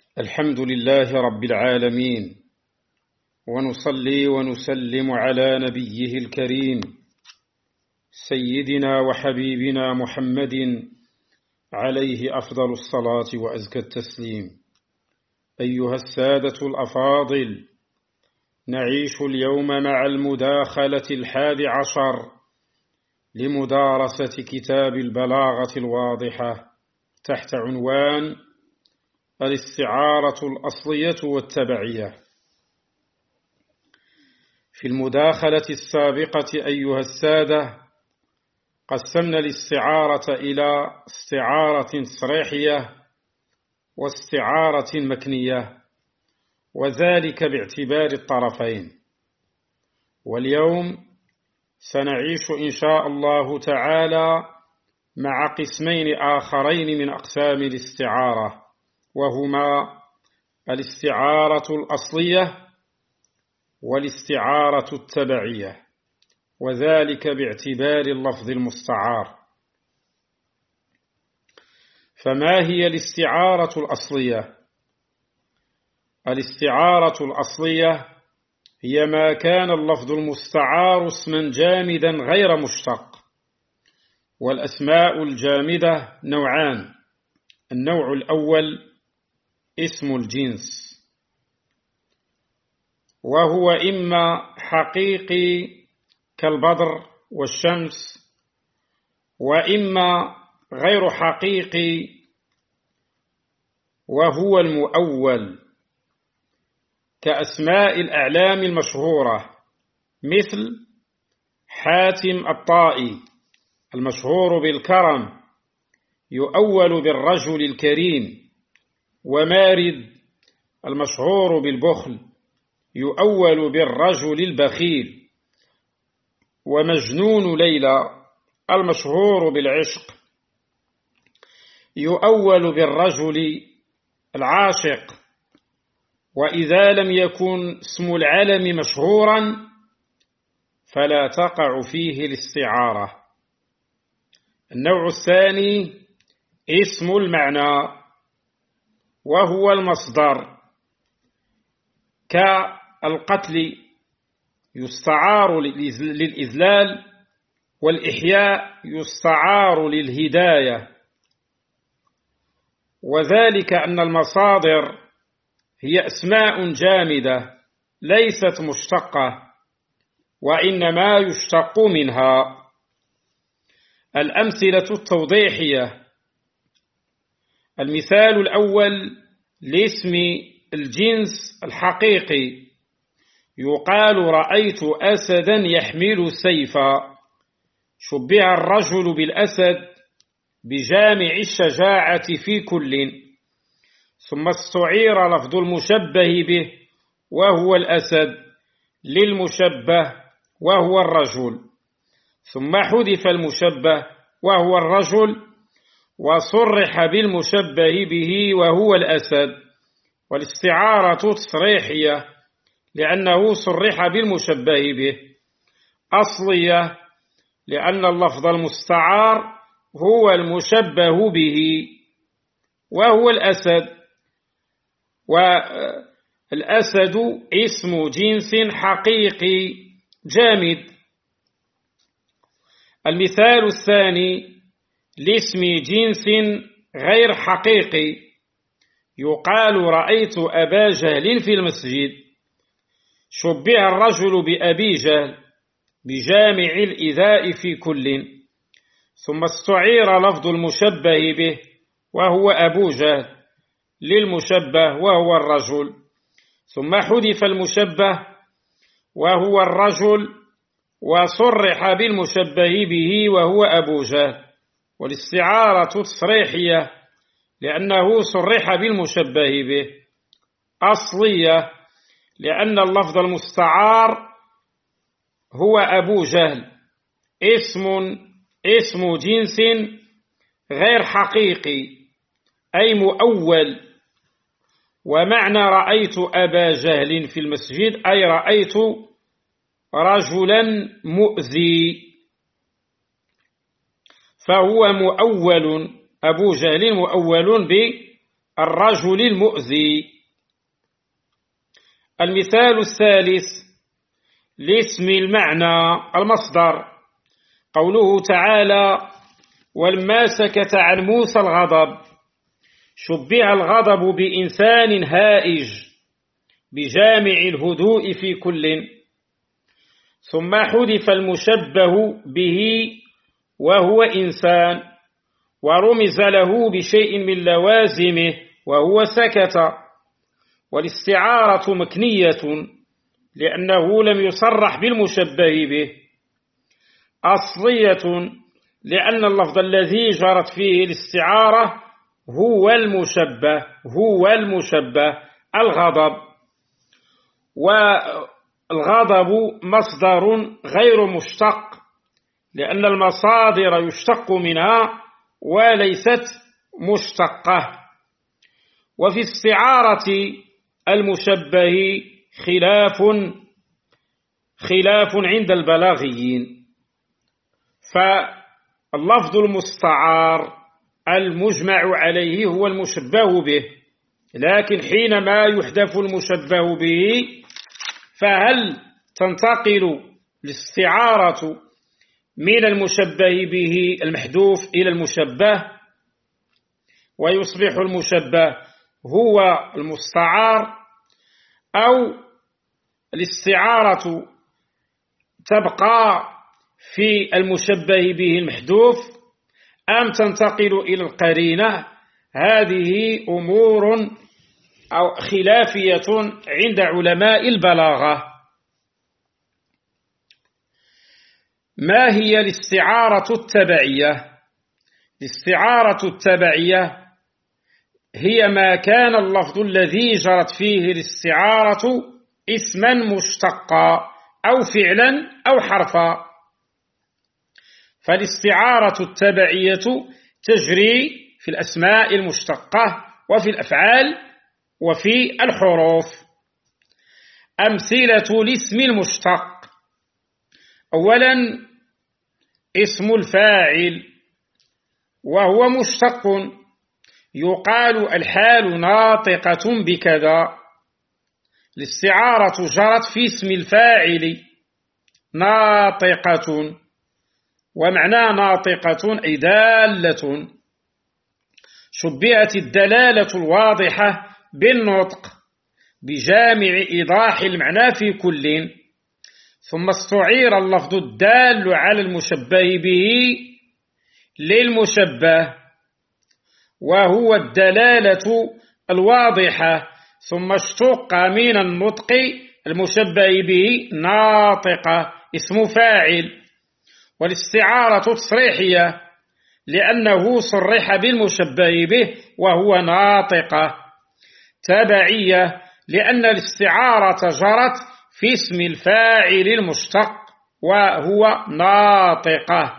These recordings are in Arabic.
الحمد لله رب العالمين، ونصلي ونسلم على نبيه الكريم سيدنا وحبيبنا محمد عليه أفضل الصلاة وأزكى التسليم. أيها السادة الأفاضل، نعيش اليوم مع المداخلة 11 لمدارسة كتاب البلاغة الواضحة تحت عنوان الاستعارة الأصلية والتبعية. في المداخلة السابقة أيها السادة قسمنا الاستعارة إلى استعارة صريحية واستعارة مكنية، وذلك باعتبار الطرفين. واليوم سنعيش إن شاء الله تعالى مع قسمين آخرين من أقسام الاستعارة، وهما الاستعارة الأصلية والاستعارة التبعية، وذلك باعتبار اللفظ المستعار. فما هي الاستعارة الأصلية؟ الاستعارة الأصلية هي ما كان اللفظ المستعار اسما جامدا غير مشتق. والأسماء الجامدة نوعان: النوع الأول اسم الجنس، وهو إما حقيقي كالبدر والشمس، وإما غير حقيقي وهو المؤول كأسماء الأعلام المشهورة، مثل حاتم الطائي المشهور بالكرم يؤول بالرجل الكريم، ومارد المشهور بالبخل يؤول بالرجل البخيل، ومجنون ليلى المشهور بالعشق يؤول بالرجل العاشق. وإذا لم يكن اسم العلم مشهورا فلا تقع فيه الاستعارة. النوع الثاني اسم المعنى، وهو المصدر، كالقتل يستعار للإذلال، والإحياء يستعار للهداية. وذلك أن المصادر هي أسماء جامدة ليست مشتقة، وإنما يشتق منها. الأمثلة التوضيحية: المثال الأول لاسم الجنس الحقيقي، يقال رأيت أسدا يحمل سيفا، شبه الرجل بالأسد بجامع الشجاعة في كل، ثم استعير لفظ المشبه به وهو الأسد للمشبه وهو الرجل، ثم حذف المشبه وهو الرجل وصرح بالمشبه به وهو الأسد. والاستعارة تصريحية لأنه صرح بالمشبه به، أصلية لأن اللفظ المستعار هو المشبه به وهو الأسد. والأسد اسم جنس حقيقي جامد. المثال الثاني لاسم جنس غير حقيقي، يقال رأيت أبا جهل في المسجد، شبه الرجل بأبي جهل بجامع الإذاء في كل، ثم استعير لفظ المشبه به وهو أبو جهل للمشبه وهو الرجل، ثم حذف المشبه وهو الرجل وصرح بالمشبه به وهو أبو جهل. والاستعارة تصريحية لأنه صرح بالمشبه به، أصلية لأن اللفظ المستعار هو أبو جهل، اسم جنس غير حقيقي أي مؤول. ومعنى رأيت أبا جهل في المسجد أي رأيت رجلا مؤذي، فهو مؤول، أبو جهل مؤول الرجل المؤذي. المثال الثالث لاسم المعنى المصدر، قوله تعالى: ولما سكت عن موسى الغضب، شبه الغضب بإنسان هائج بجامع الهدوء في كل، ثم حذف المشبه به وهو إنسان، ورمز له بشيء من لوازمه وهو سكت. والاستعارة مكنية لأنه لم يصرح بالمشبه به، أصلية لأن اللفظ الذي جرت فيه الاستعارة هو المشبه الغضب. والغضب مصدر غير مشتق، لأن المصادر يشتق منها وليست مشتقة. وفي استعارة المشبه خلاف عند البلاغيين، فاللفظ المستعار المجمع عليه هو المشبه به، لكن حينما يحذف المشبه به فهل تنتقل الاستعارة من المشبه به المحذوف إلى المشبه ويصبح المشبه هو المستعار، أو الاستعارة تبقى في المشبه به المحذوف أم تنتقل إلى القرينة؟ هذه أمور أو خلافية عند علماء البلاغة. ما هي الاستعارة التبعية؟ الاستعارة التبعية هي ما كان اللفظ الذي جرت فيه الاستعارة اسما مشتقا أو فعلا أو حرفا. فالاستعارة التبعية تجري في الأسماء المشتقة وفي الأفعال وفي الحروف. أمثلة الاسم المشتق: أولا اسم الفاعل وهو مشتق، يقال الحال ناطقة بكذا. الاستعارة جرت في اسم الفاعل ناطقة، ومعنى ناطقة أي دالة، شبهت الدلالة الواضحة بالنطق بجامع إيضاح المعنى في كل، ثم استعير اللفظ الدال على المشبه به للمشبه وهو الدلالة الواضحة، ثم اشتق من النطق المشبه به ناطقة اسم فاعل. والاستعارة تصريحية لأنه صرح بالمشبه به وهو ناطقة. تبعية لأن الاستعارة جرت في اسم الفاعل المشتق وهو ناطقة.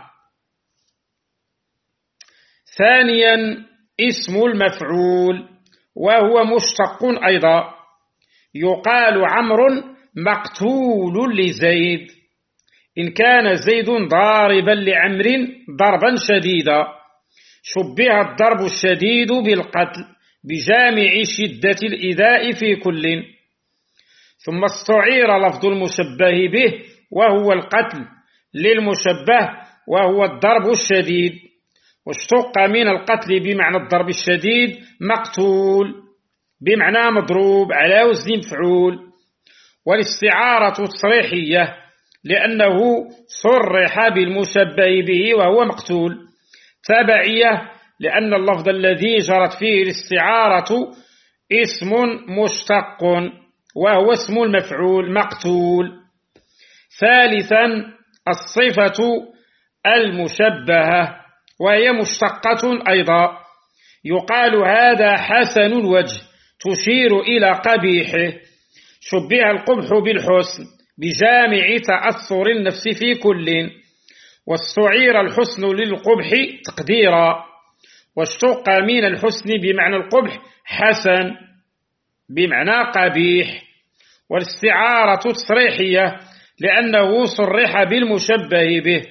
ثانيا اسم المفعول وهو مشتق أيضا، يقال عمرو مقتول لزيد، إن كان زيد ضاربا لعمر ضربا شديدا، شبه الضرب الشديد بالقتل بجامع شدة الإيذاء في كل، ثم استعير لفظ المشبه به وهو القتل للمشبه وهو الضرب الشديد، واشتق من القتل بمعنى الضرب الشديد مقتول بمعنى مضروب على وزن مفعول. والاستعارة تصريحية لأنه صرح بالمشبه به وهو مقتول. تبعية لأن اللفظ الذي جرت فيه الاستعارة اسم مشتق وهو اسم المفعول مقتول. ثالثا الصفة المشبهة وهي مشتقة أيضا، يقال هذا حسن الوجه تشير إلى قبيحه، شبه القبح بالحسن بجامع تأثر النفس في كل، واستعير الحسن للقبح تقديرا، واشتق من الحسن بمعنى القبح حسن بمعنى قبيح. والاستعارة تصريحية لأنه صرح بالمشبه به.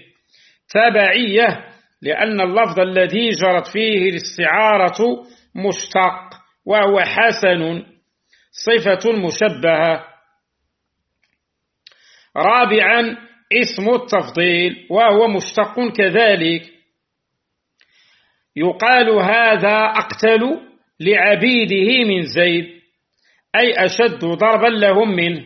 تبعية لأن اللفظ الذي جرت فيه الاستعارة مشتق وهو حسن صفة مشبهة. رابعا اسم التفضيل وهو مشتق كذلك، يقال هذا أقتل لعبيده من زيد، أي أشد ضربا لهم منه.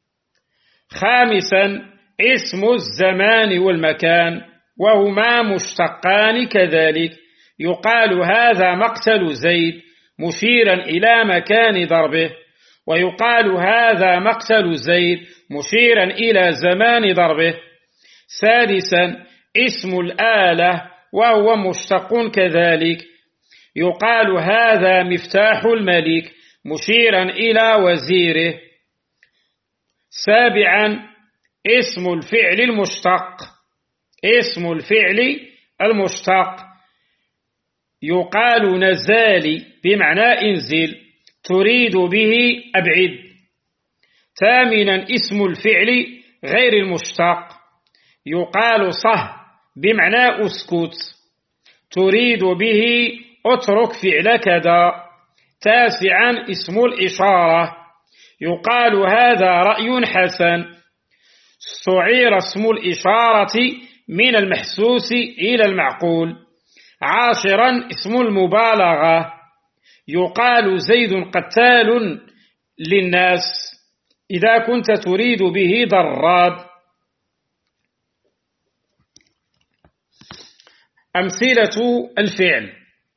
خامسا اسم الزمان والمكان وهما مشتقان كذلك، يقال هذا مقتل زيد مشيرا إلى مكان ضربه، ويقال هذا مقتل زيد مشيرا إلى زمان ضربه. سادسا اسم الآلة وهو مشتق كذلك، يقال هذا مفتاح الملك مشيرا إلى وزيره. سابعا اسم الفعل المشتق، اسم الفعل المشتق يقال نزالي بمعنى انزل، تريد به أبعد. ثامنا اسم الفعل غير المشتق، يقال صه بمعنى اسكت، تريد به اترك فعل كذا. تاسعا اسم الإشارة، يقال هذا رأي حسن، استعير اسم الإشارة من المحسوس إلى المعقول. عاشرا اسم المبالغة، يقال زيد قتال للناس إذا كنت تريد به ضراب. أمثلة الفعل: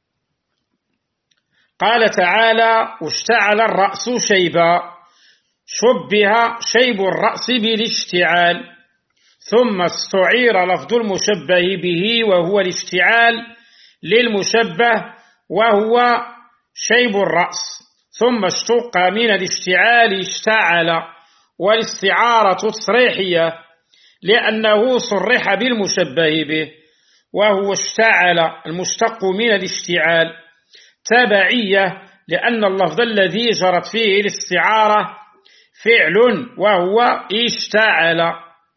قال تعالى واشتعل الرأس شيبا، شبه شيب الرأس بالاشتعال، ثم استعير لفظ المشبه به وهو الاشتعال للمشبه وهو شيب الرأس، ثم اشتق من الاشتعال اشتعل، والاستعارة تصريحية لأنه صرح بالمشبه به وهو اشتعل المشتق من الاشتعال. تبعية لأن اللفظ الذي جرت فيه الاستعارة فعل وهو اشتعل.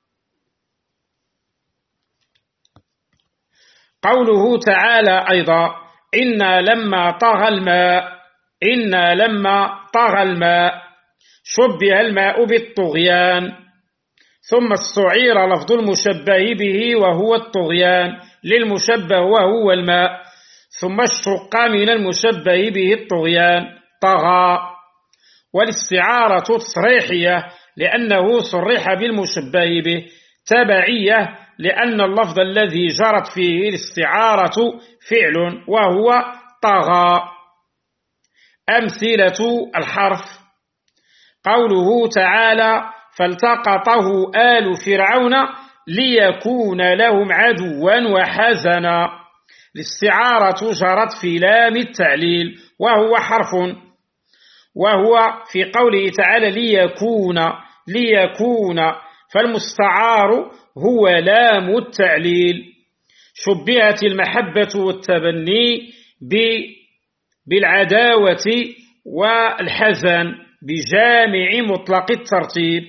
قوله تعالى أيضا إنا لما طغى الماء، إنا لما طغى الماء، شبه الماء بالطغيان، ثم استعير لفظ المشبه به وهو الطغيان للمشبه وهو الماء، ثم اشتق من المشبه به الطغيان طغى، والاستعارة تصريحية لأنه صرح بالمشبه به. تبعية لأن اللفظ الذي جرت فيه الاستعارة فعل وهو طغى. أمثلة الحرف: قوله تعالى فالتقطه آل فرعون ليكون لهم عدوا وحزنا، الاستعارة جرت في لام التعليل وهو حرف، وهو في قوله تعالى ليكون فالمستعار هو لام التعليل. شبهت المحبة والتبني بالعداوة والحزن بجامع مطلق الترتيب،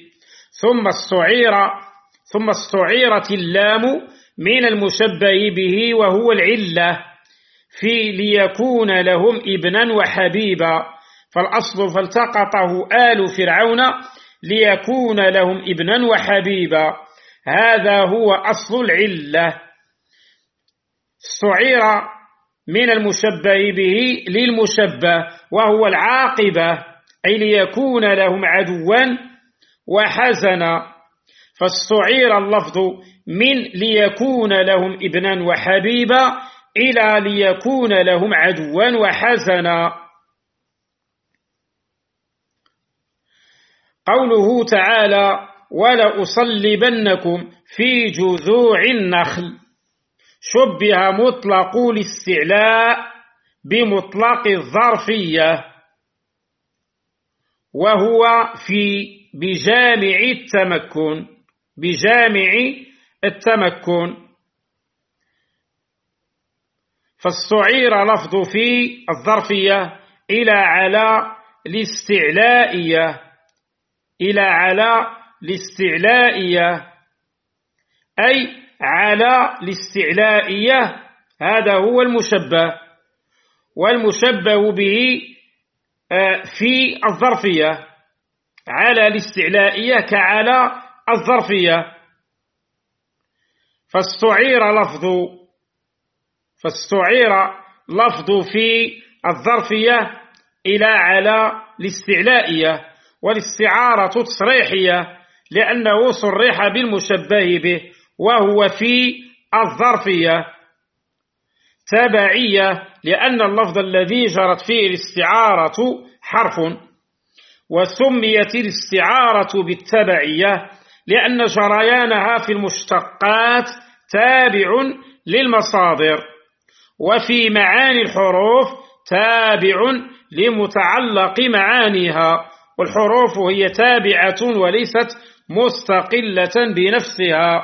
ثم استعيرت اللام من المشبه به وهو العلة في ليكون لهم ابنا وحبيبا، فالأصل فالتقطه آل فرعون ليكون لهم ابنا وحبيبا، هذا هو أصل العلة. استعير من المشبه به للمشبه وهو العاقبة، أي ليكون لهم عدوا وحزنا، فاستعير اللفظ من ليكون لهم ابنا وحبيبا إلى ليكون لهم عدوا وحزنا. قوله تعالى ولأصلبنكم في جذوع النخل، شبه مطلق الاستعلاء بمطلق الظرفية وهو بجامع التمكن، فاستعير لفظ في الظرفية إلى على الاستعلائية أي على الاستعلائية، هذا هو المشبه، والمشبه به في الظرفية على الاستعلائية كعلى الظرفية، فاستعير لفظ في الظرفية إلى على الاستعلائية، والاستعارة تصريحية لأنه صرح بالمشبه به وهو في الظرفية. تبعية لأن اللفظ الذي جرت فيه الاستعارة حرف، وسميت الاستعارة بالتبعية لأن جريانها في المشتقات تابع للمصادر، وفي معاني الحروف تابع لمتعلق معانيها، والحروف هي تابعة وليست مستقلة بنفسها.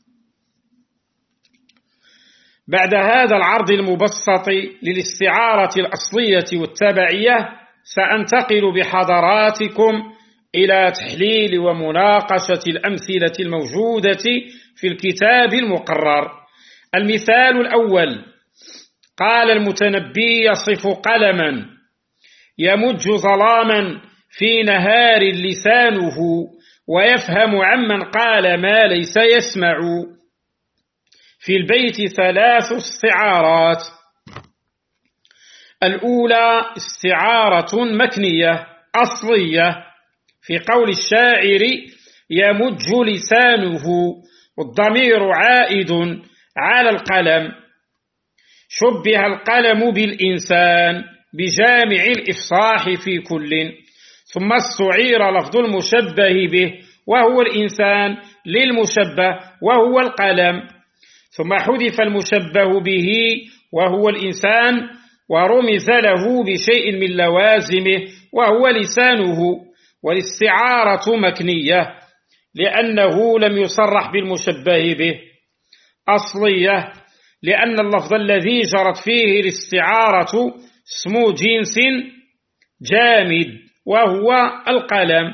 بعد هذا العرض المبسط للاستعارة الأصلية والتبعية سأنتقل بحضراتكم إلى تحليل ومناقشة الأمثلة الموجودة في الكتاب المقرر. المثال الأول: قال المتنبي يصف قلما يمج ظلاما في نهار لسانه ويفهم عمن قال ما ليس يسمع. في البيت 3 استعارات. الأولى استعارة مكنية أصلية في قول الشاعر يمج لسانه، والضمير عائد على القلم، شبه القلم بالإنسان بجامع الإفصاح في كل، ثم استعير لفظ المشبه به وهو الإنسان للمشبه وهو القلم، ثم حذف المشبه به وهو الإنسان ورمز له بشيء من لوازمه وهو لسانه. والاستعارة مكنية لأنه لم يصرح بالمشبه به. أصلية لأن اللفظ الذي جرت فيه الاستعارة اسم جنس جامد وهو القلم.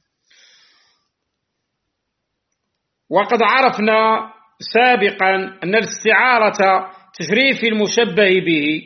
وقد عرفنا سابقا أن الاستعارة تجري في المشبه به،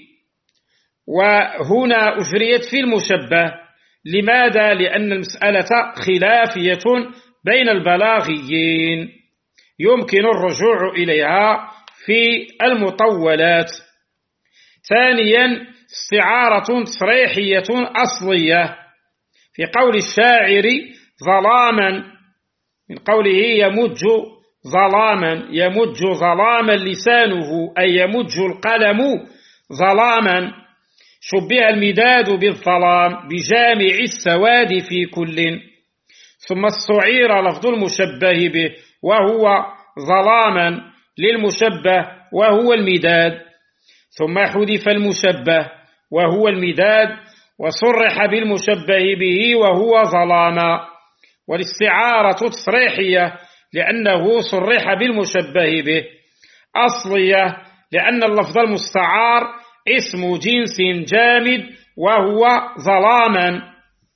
وهنا أجريت في المشبه. لماذا؟ لأن المسألة خلافية بين البلاغيين يمكن الرجوع إليها في المطولات. ثانيا استعارة تصريحية أصلية في قول الشاعر ظلاما، من قوله يمج ظلاما، يمج ظلاما لسانه أي يمج القلم ظلاما، شبه المداد بالظلام بجامع السواد في كل، ثم استعير لفظ المشبه به وهو ظلاما للمشبه وهو المداد، ثم حذف المشبه وهو المداد وصرح بالمشبه به وهو ظلاما. والاستعارة تصريحية لأنه صرح بالمشبه به. أصلية لأن اللفظ المستعار اسم جنس جامد وهو ظلاما.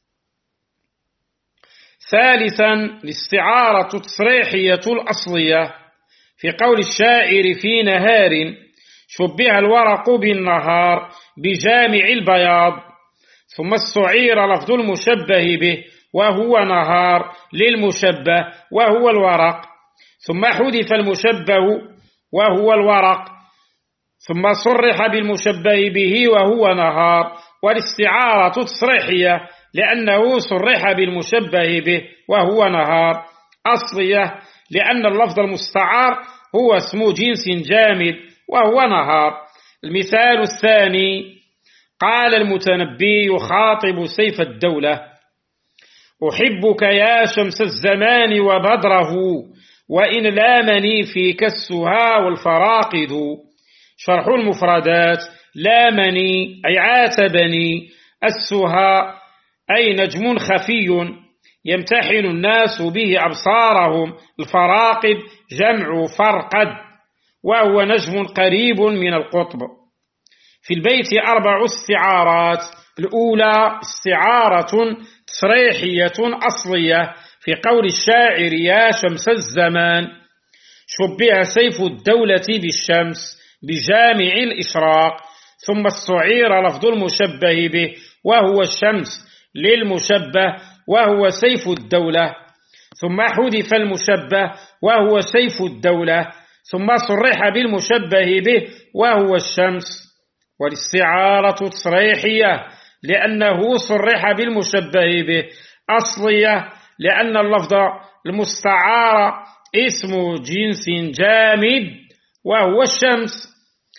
ثالثا الاستعارة التصريحية الأصلية في قول الشاعر في نهار، شبه الورق بالنهار بجامع البياض، ثم استعير لفظ المشبه به وهو نهار للمشبه وهو الورق، ثم حذف المشبه وهو الورق، ثم صرح بالمشبه به وهو نهار. والاستعارة تصريحية لأنه صرح بالمشبه به وهو نهار. أصلية لأن اللفظ المستعار هو اسم جنس جامد وهو نهار. المثال الثاني: قال المتنبي يخاطب سيف الدولة: أحبك يا شمس الزمان وبدره، وإن لامني فيك السها والفراقد. شرح المفردات: لامني أي عاتبني، السها أي نجم خفي يمتحن الناس به أبصارهم، الفراقد جمع فرقد وهو نجم قريب من القطب. في البيت 4 استعارات. الأولى استعارة تصريحية أصلية في قول الشاعر يا شمس الزمان، شبه سيف الدولة بالشمس بجامع الإشراق، ثم استعير لفظ المشبه به وهو الشمس للمشبه وهو سيف الدولة، ثم حذف المشبه وهو سيف الدولة، ثم صرح بالمشبه به وهو الشمس. والاستعارة تصريحية لأنه صرح بالمشبه به، أصلية لأن اللفظ المستعار اسم جنس جامد وهو الشمس.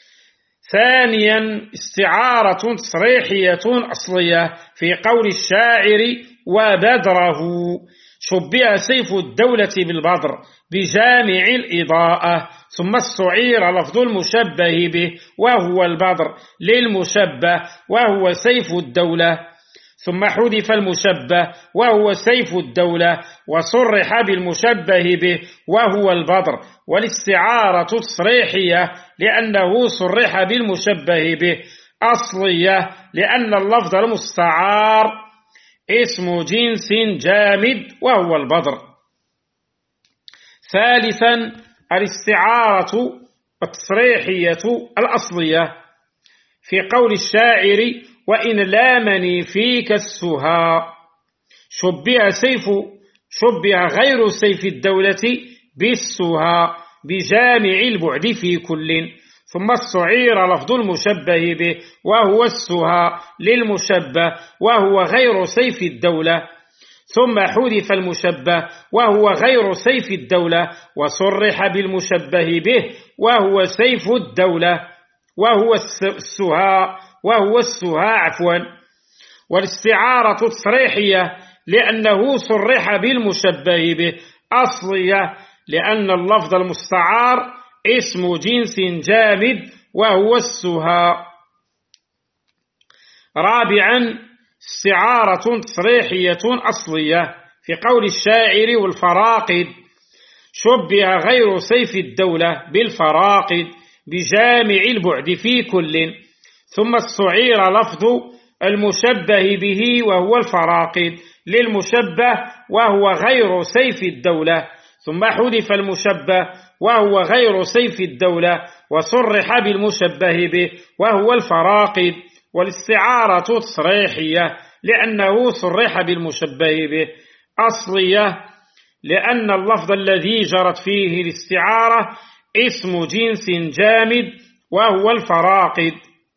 ثانيا استعارة تصريحية أصلية في قول الشاعر وبدره، شبه سيف الدولة بالبدر بجامع الإضاءة، ثم استعير لفظ المشبه به وهو البدر للمشبه وهو سيف الدولة، ثم حذف المشبه وهو سيف الدولة وصرح بالمشبه به وهو البدر. والاستعارة تصريحية لأنه صرح بالمشبه به، أصلية لأن اللفظ المستعار اسم جنس جامد وهو البدر. ثالثا الاستعارة التصريحية الأصلية في قول الشاعر وإن لامني فيك السها، شبه غير سيف الدولة بالسها بجامع البعد في كل، ثم استعير لفظ المشبه به وهو السها للمشبه وهو غير سيف الدولة، ثم حذف المشبه وهو غير سيف الدولة وصرح بالمشبه به وهو سيف الدولة وهو السها والاستعارة تصريحية لأنه صرح بالمشبه به، أصلية لأن اللفظ المستعار اسم جنس جامد وهو السها. رابعا استعارة تصريحية أصلية في قول الشاعر والفراقد، شبه غير سيف الدولة بالفراقد بجامع البعد في كل، ثم استعير لفظ المشبه به وهو الفراقد للمشبه وهو غير سيف الدولة، ثم حذف المشبه وهو غير سيف الدولة وصرح بالمشبه به وهو الفراقد. والاستعارة تصريحية لأنه صرح بالمشبه به، أصلية لأن اللفظ الذي جرت فيه الاستعارة اسم جنس جامد وهو الفراقد.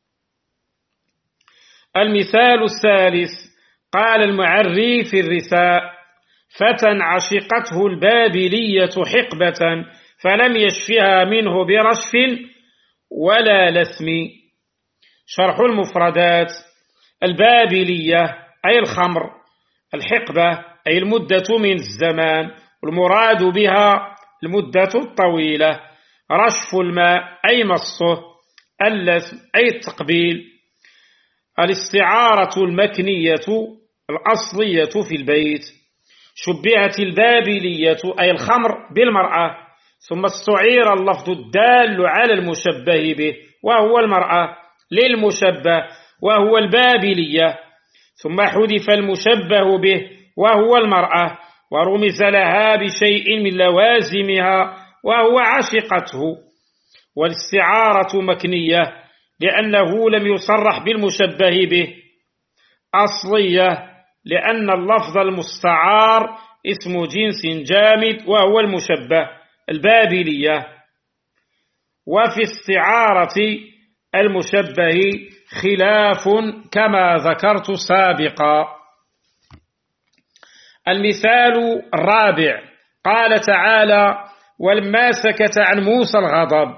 المثال الثالث قال المعري في الرثاء فتى عشقته البابلية حقبة فلم يشفها منه برشف ولا لثم. شرح المفردات: البابلية أي الخمر، الحقبة أي المدة من الزمان، والمراد بها المدة الطويلة، رشف الماء أي مصه، اللثم أي التقبيل. الاستعارة المكنية الأصلية في البيت: شبهت البابلية أي الخمر بالمرأة، ثم استعير اللفظ الدال على المشبه به وهو المرأة للمشبه وهو البابلية، ثم حذف المشبه به وهو المرأة ورمز لها بشيء من لوازمها وهو عشقته. والاستعارة مكنية لأنه لم يصرح بالمشبه به، أصلية لأن اللفظ المستعار اسم جنس جامد وهو المشبه البابلية. وفي استعارة المشبه خلاف كما ذكرت سابقا. المثال الرابع قال تعالى ولما سكت عن موسى الغضب.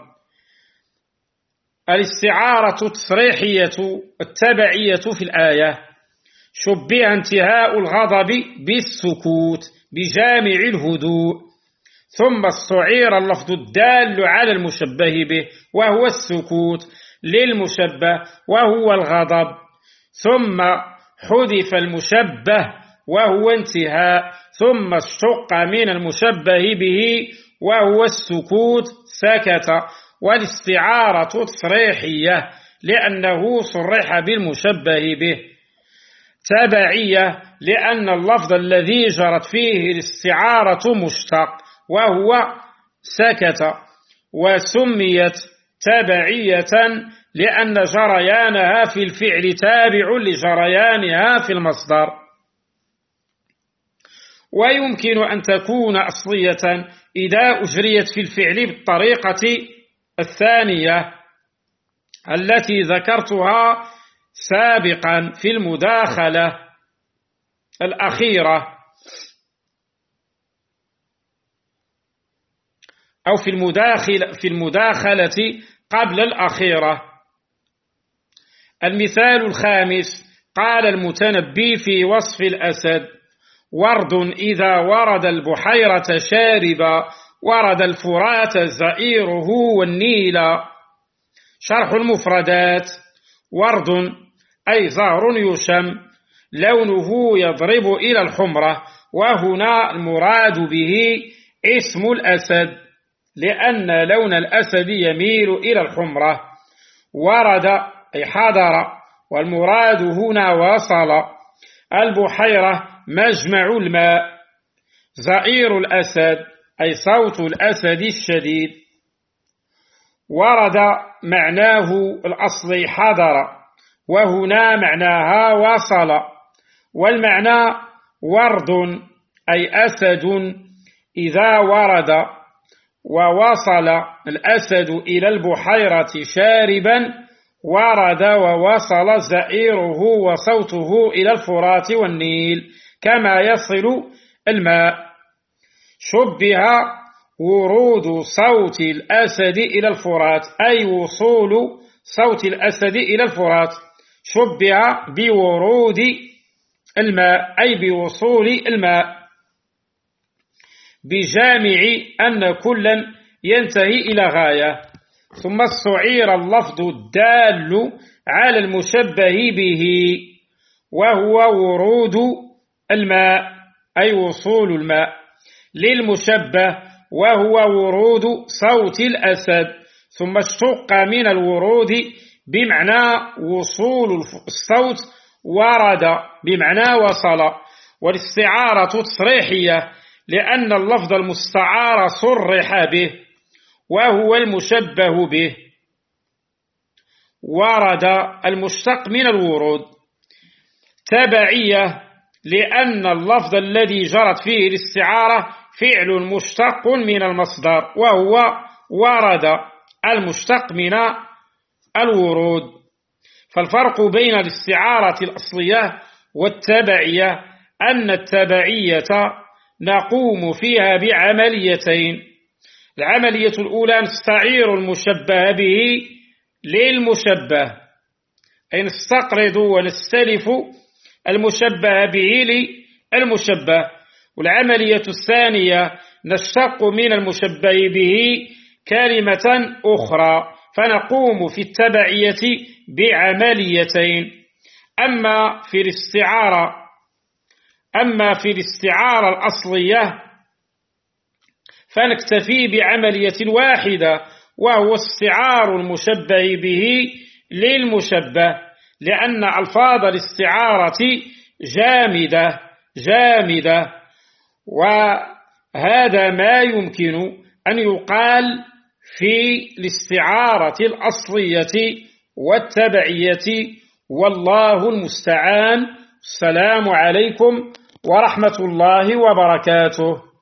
الاستعارة التصريحية التبعية في الآية: شبه انتهاء الغضب بالسكوت بجامع الهدوء، ثم استعير اللفظ الدال على المشبه به وهو السكوت للمشبه وهو الغضب، ثم حذف المشبه وهو انتهاء، ثم اشتق من المشبه به وهو السكوت سكت. والاستعارة تصريحية لأنه صرح بالمشبه به، تبعية لأن اللفظ الذي جرت فيه الاستعارة مشتق وهو سكت، وسميت تبعية لأن جريانها في الفعل تابع لجريانها في المصدر. ويمكن أن تكون أصلية إذا أجريت في الفعل بالطريقة الثانية التي ذكرتها سابقا في المداخلة الأخيرة أو في المداخلة قبل الأخيرة. المثال الخامس: قال المتنبي في وصف الأسد: ورد إذا ورد البحيرة شاربا، ورد الفرات زئيره والنيل. شرح المفردات: ورد أي زهر يشم، لونه يضرب إلى الحمرة، وهنا المراد به اسم الأسد لأن لون الأسد يميل إلى الحمرة. ورد أي حضر، والمراد هنا وصل. البحيرة مجمع الماء. زئير الأسد أي صوت الأسد الشديد. ورد معناه الأصلي حضر، وهنا معناها وصل. والمعنى ورد أي أسد إذا ورد ووصل الأسد إلى البحيرة شاربا، ورد ووصل زئيره وصوته إلى الفرات والنيل كما يصل الماء. شبه ورود صوت الأسد إلى الفرات أي وصول صوت الأسد إلى الفرات. شبه بورود الماء أي بوصول الماء. بجامع أن كلا ينتهي إلى غاية. ثم استعير اللفظ الدال على المشبه به وهو ورود الماء أي وصول الماء للمشبه وهو ورود صوت الأسد، ثم اشتق من الورود بمعنى وصول الصوت، ورد بمعنى وصل. والاستعارة تصريحية لأن اللفظ المستعار صرح به وهو المشبه به. ورد المشتق من الورود. تبعية لأن اللفظ الذي جرت فيه الاستعارة فعل مشتق من المصدر وهو ورد المشتق من الورود. فالفرق بين الاستعارة الأصلية والتبعية أن التبعية نقوم فيها بعمليتين. العملية الأولى نستعير المشبه به للمشبه، أي نستقرض ونستلف المشبه به للمشبه. والعملية الثانية نشتق من المشبه به كلمة أخرى، فنقوم في التبعية بعمليتين. أما في الاستعارة الأصلية فنكتفي بعملية واحدة وهو استعار المشبه به للمشبه، لأن ألفاظ الاستعارة جامدة، وهذا ما يمكن أن يقال في الاستعارة الأصلية والتبعية، والله المستعان. السلام عليكم ورحمة الله وبركاته.